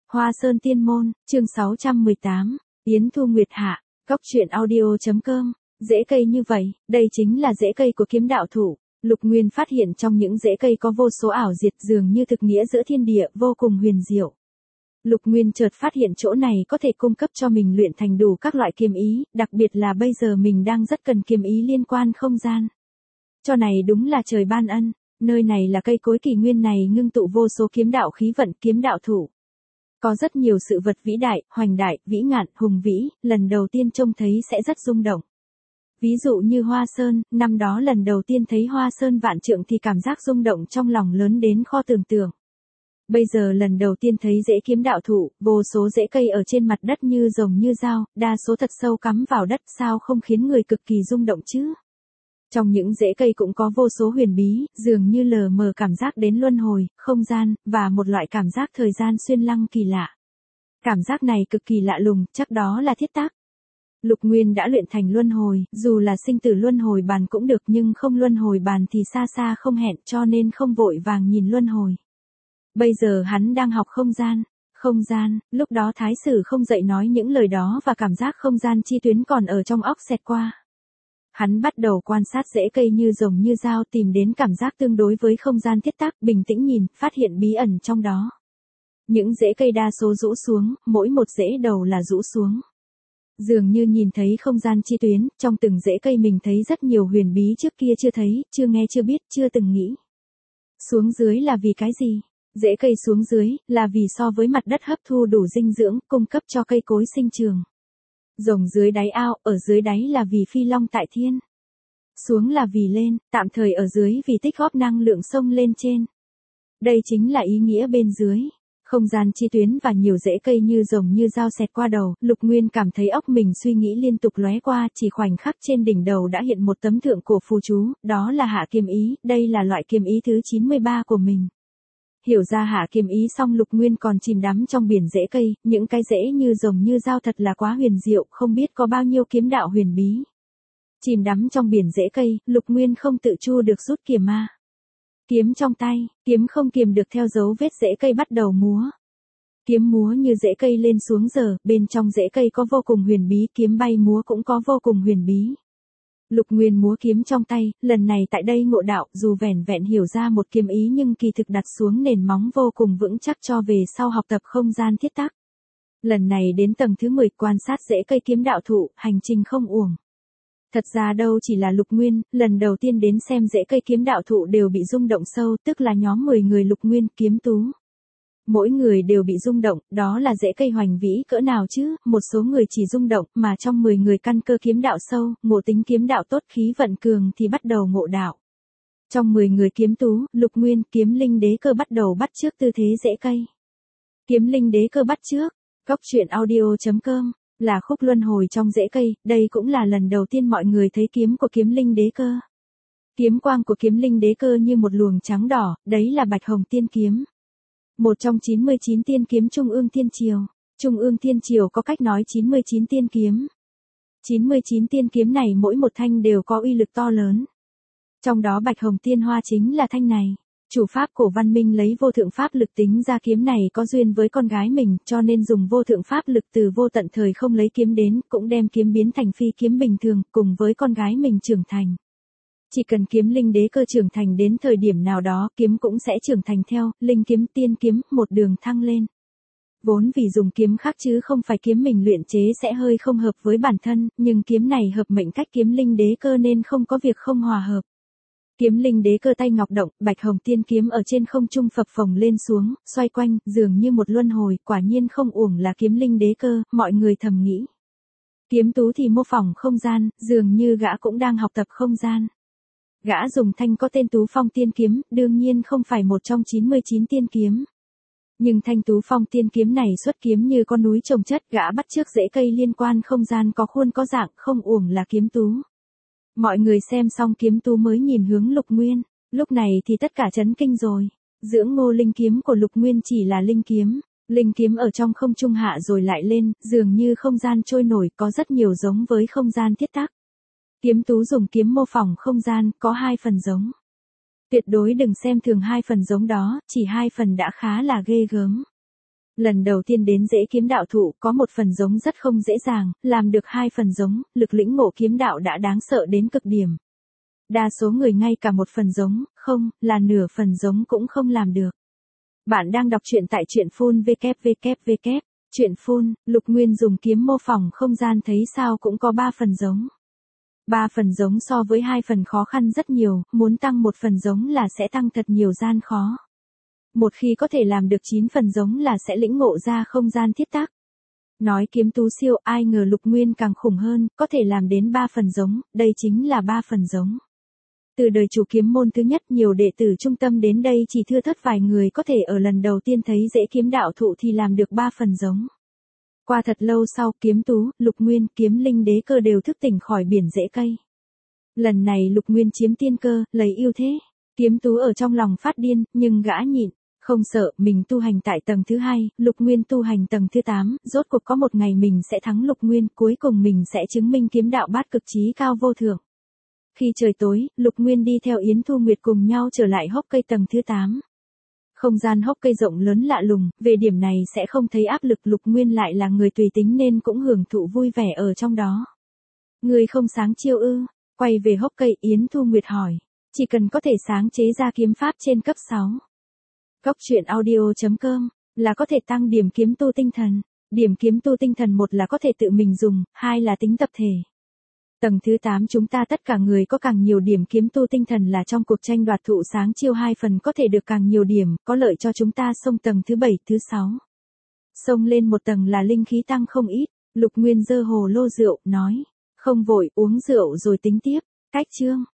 Hoa Sơn Tiên Môn, chương 618, Yến Thu Nguyệt Hạ, Cóc truyện audio.com, rễ cây như vậy, đây chính là rễ cây của kiếm đạo thủ. Lục Nguyên phát hiện trong những rễ cây có vô số ảo diệt dường như thực nghĩa giữa thiên địa vô cùng huyền diệu. Lục Nguyên chợt phát hiện chỗ này có thể cung cấp cho mình luyện thành đủ các loại kiếm ý, đặc biệt là bây giờ mình đang rất cần kiếm ý liên quan không gian. Cho này đúng là trời ban ân, nơi này là cây cối kỳ nguyên này ngưng tụ vô số kiếm đạo khí vận kiếm đạo thủ. Có rất nhiều sự vật vĩ đại, hoành đại, vĩ ngạn, hùng vĩ, lần đầu tiên trông thấy sẽ rất rung động. Ví dụ như Hoa Sơn, năm đó lần đầu tiên thấy Hoa Sơn vạn trượng thì cảm giác rung động trong lòng lớn đến khó tưởng tượng. Bây giờ lần đầu tiên thấy rễ kiếm đạo thụ, vô số rễ cây ở trên mặt đất như rồng như dao, đa số thật sâu cắm vào đất sao không khiến người cực kỳ rung động chứ. Trong những rễ cây cũng có vô số huyền bí, dường như lờ mờ cảm giác đến luân hồi, không gian, và một loại cảm giác thời gian xuyên lăng kỳ lạ. Cảm giác này cực kỳ lạ lùng, chắc đó là thiết tác. Lục Nguyên đã luyện thành luân hồi, dù là sinh tử luân hồi bàn cũng được nhưng không luân hồi bàn thì xa xa không hẹn cho nên không vội vàng nhìn luân hồi. Bây giờ hắn đang học không gian, lúc đó Thái Sử không dậy nói những lời đó và cảm giác không gian chi tuyến còn ở trong óc xẹt qua. Hắn bắt đầu quan sát rễ cây như rồng như dao tìm đến cảm giác tương đối với không gian thiết tác, bình tĩnh nhìn, phát hiện bí ẩn trong đó. Những rễ cây đa số rũ xuống, mỗi một rễ đầu là rũ xuống. Dường như nhìn thấy không gian chi tuyến, trong từng rễ cây mình thấy rất nhiều huyền bí trước kia chưa thấy, chưa nghe chưa biết, chưa từng nghĩ. Xuống dưới là vì cái gì? Rễ cây xuống dưới, là vì so với mặt đất hấp thu đủ dinh dưỡng, cung cấp cho cây cối sinh trường. Rồng dưới đáy ao, ở dưới đáy là vì phi long tại thiên. Xuống là vì lên, tạm thời ở dưới vì tích góp năng lượng sông lên trên. Đây chính là ý nghĩa bên dưới. Không gian chi tuyến và nhiều rễ cây như rồng như dao xẹt qua đầu, Lục Nguyên cảm thấy óc mình suy nghĩ liên tục lóe qua, chỉ khoảnh khắc trên đỉnh đầu đã hiện một tấm thượng cổ phù chú, đó là hạ kiếm ý, đây là loại kiếm ý thứ 93 của mình. Hiểu ra hạ kiếm ý xong Lục Nguyên còn chìm đắm trong biển rễ cây, những cái rễ như rồng như dao thật là quá huyền diệu, không biết có bao nhiêu kiếm đạo huyền bí. Chìm đắm trong biển rễ cây, Lục Nguyên không tự chu được rút kìm ma. Kiếm trong tay, kiếm không kiềm được theo dấu vết rễ cây bắt đầu múa. Kiếm múa như rễ cây lên xuống giờ, bên trong rễ cây có vô cùng huyền bí, kiếm bay múa cũng có vô cùng huyền bí. Lục Nguyên múa kiếm trong tay, lần này tại đây ngộ đạo, dù vẻn vẹn hiểu ra một kiếm ý nhưng kỳ thực đặt xuống nền móng vô cùng vững chắc cho về sau học tập không gian thiết tác. Lần này đến tầng thứ 10 quan sát rễ cây kiếm đạo thụ, hành trình không uổng. Thật ra đâu chỉ là Lục Nguyên, lần đầu tiên đến xem rễ cây kiếm đạo thụ đều bị rung động sâu, tức là nhóm 10 người Lục Nguyên kiếm tú. Mỗi người đều bị rung động, đó là rễ cây hoành vĩ cỡ nào chứ, một số người chỉ rung động, mà trong 10 người căn cơ kiếm đạo sâu, ngộ tính kiếm đạo tốt khí vận cường thì bắt đầu ngộ đạo. Trong 10 người kiếm tú, Lục Nguyên kiếm linh đế cơ bắt đầu bắt chước tư thế rễ cây. Kiếm linh đế cơ bắt chước, Cóc truyện audio.com. Là khúc luân hồi trong rễ cây, đây cũng là lần đầu tiên mọi người thấy kiếm của kiếm linh đế cơ. Kiếm quang của kiếm linh đế cơ như một luồng trắng đỏ, đấy là Bạch Hồng Tiên Kiếm. Một trong 99 tiên kiếm Trung ương Thiên Triều. Trung ương Thiên Triều có cách nói 99 tiên kiếm. 99 tiên kiếm này mỗi một thanh đều có uy lực to lớn. Trong đó Bạch Hồng Tiên Hoa chính là thanh này. Chủ pháp cổ văn minh lấy vô thượng pháp lực tính ra kiếm này có duyên với con gái mình, cho nên dùng vô thượng pháp lực từ vô tận thời không lấy kiếm đến, cũng đem kiếm biến thành phi kiếm bình thường, cùng với con gái mình trưởng thành. Chỉ cần kiếm linh đế cơ trưởng thành đến thời điểm nào đó, kiếm cũng sẽ trưởng thành theo, linh kiếm tiên kiếm, một đường thăng lên. Vốn vì dùng kiếm khác chứ không phải kiếm mình luyện chế sẽ hơi không hợp với bản thân, nhưng kiếm này hợp mệnh cách kiếm linh đế cơ nên không có việc không hòa hợp. Kiếm linh đế cơ tay ngọc động, Bạch Hồng Tiên Kiếm ở trên không trung phập phồng lên xuống, xoay quanh, dường như một luân hồi, quả nhiên không uổng là kiếm linh đế cơ, mọi người thầm nghĩ. Kiếm tú thì mô phỏng không gian, dường như gã cũng đang học tập không gian. Gã dùng thanh có tên Tú Phong Tiên Kiếm, đương nhiên không phải một trong 99 tiên kiếm. Nhưng thanh Tú Phong Tiên Kiếm này xuất kiếm như con núi chồng chất, gã bắt chước rễ cây liên quan không gian có khuôn có dạng, không uổng là kiếm tú. Mọi người xem xong kiếm tú mới nhìn hướng Lục Nguyên, lúc này thì tất cả chấn kinh rồi. Dưỡng ngô linh kiếm của Lục Nguyên chỉ là linh kiếm ở trong không trung hạ rồi lại lên, dường như không gian trôi nổi, có rất nhiều giống với không gian thiết tác. Kiếm tú dùng kiếm mô phỏng không gian, có 2 phần giống. Tuyệt đối đừng xem thường 2 phần giống đó, chỉ 2 phần đã khá là ghê gớm. Lần đầu tiên đến rễ kiếm đạo thụ có một phần giống rất không dễ dàng, làm được 2 phần giống, lực lĩnh ngộ kiếm đạo đã đáng sợ đến cực điểm. Đa số người ngay cả một phần giống, không, là nửa phần giống cũng không làm được. Bạn đang đọc truyện tại truyện phun www. Truyện phun, Lục Nguyên dùng kiếm mô phỏng không gian thấy sao cũng có 3 phần giống. 3 phần giống so với 2 phần khó khăn rất nhiều, muốn tăng một phần giống là sẽ tăng thật nhiều gian khó. Một khi có thể làm được 9 phần giống là sẽ lĩnh ngộ ra không gian thiết tác. Nói kiếm tú siêu, ai ngờ Lục Nguyên càng khủng hơn, có thể làm đến 3 phần giống, đây chính là 3 phần giống. Từ đời chủ kiếm môn thứ nhất, nhiều đệ tử trung tâm đến đây chỉ thưa thớt vài người có thể ở lần đầu tiên thấy rễ kiếm đạo thụ thì làm được 3 phần giống. Qua thật lâu sau, kiếm tú, Lục Nguyên, kiếm linh đế cơ đều thức tỉnh khỏi biển rễ cây. Lần này Lục Nguyên chiếm tiên cơ, lấy ưu thế. Kiếm tú ở trong lòng phát điên, nhưng gã nhịn. Không sợ, mình tu hành tại tầng thứ 2, Lục Nguyên tu hành tầng thứ 8, rốt cuộc có một ngày mình sẽ thắng Lục Nguyên, cuối cùng mình sẽ chứng minh kiếm đạo bát cực chí cao vô thượng. Khi trời tối, Lục Nguyên đi theo Yến Thu Nguyệt cùng nhau trở lại hốc cây tầng thứ 8. Không gian hốc cây rộng lớn lạ lùng, về điểm này sẽ không thấy áp lực, Lục Nguyên lại là người tùy tính nên cũng hưởng thụ vui vẻ ở trong đó. Người không sáng chiêu ư? Quay về hốc cây, Yến Thu Nguyệt hỏi. Chỉ cần có thể sáng chế ra kiếm pháp trên cấp 6. Góc truyện audio.com là có thể tăng điểm kiếm tu tinh thần. Điểm kiếm tu tinh thần, một là có thể tự mình dùng, hai là tính tập thể. Tầng thứ 8 chúng ta tất cả người có càng nhiều điểm kiếm tu tinh thần là trong cuộc tranh đoạt thụ sáng chiêu 2 phần có thể được càng nhiều điểm, có lợi cho chúng ta xông tầng thứ 7, thứ 6. Xông lên một tầng là linh khí tăng không ít, Lục Nguyên giơ hồ lô rượu, nói. Không vội, uống rượu rồi tính tiếp. Cách chương.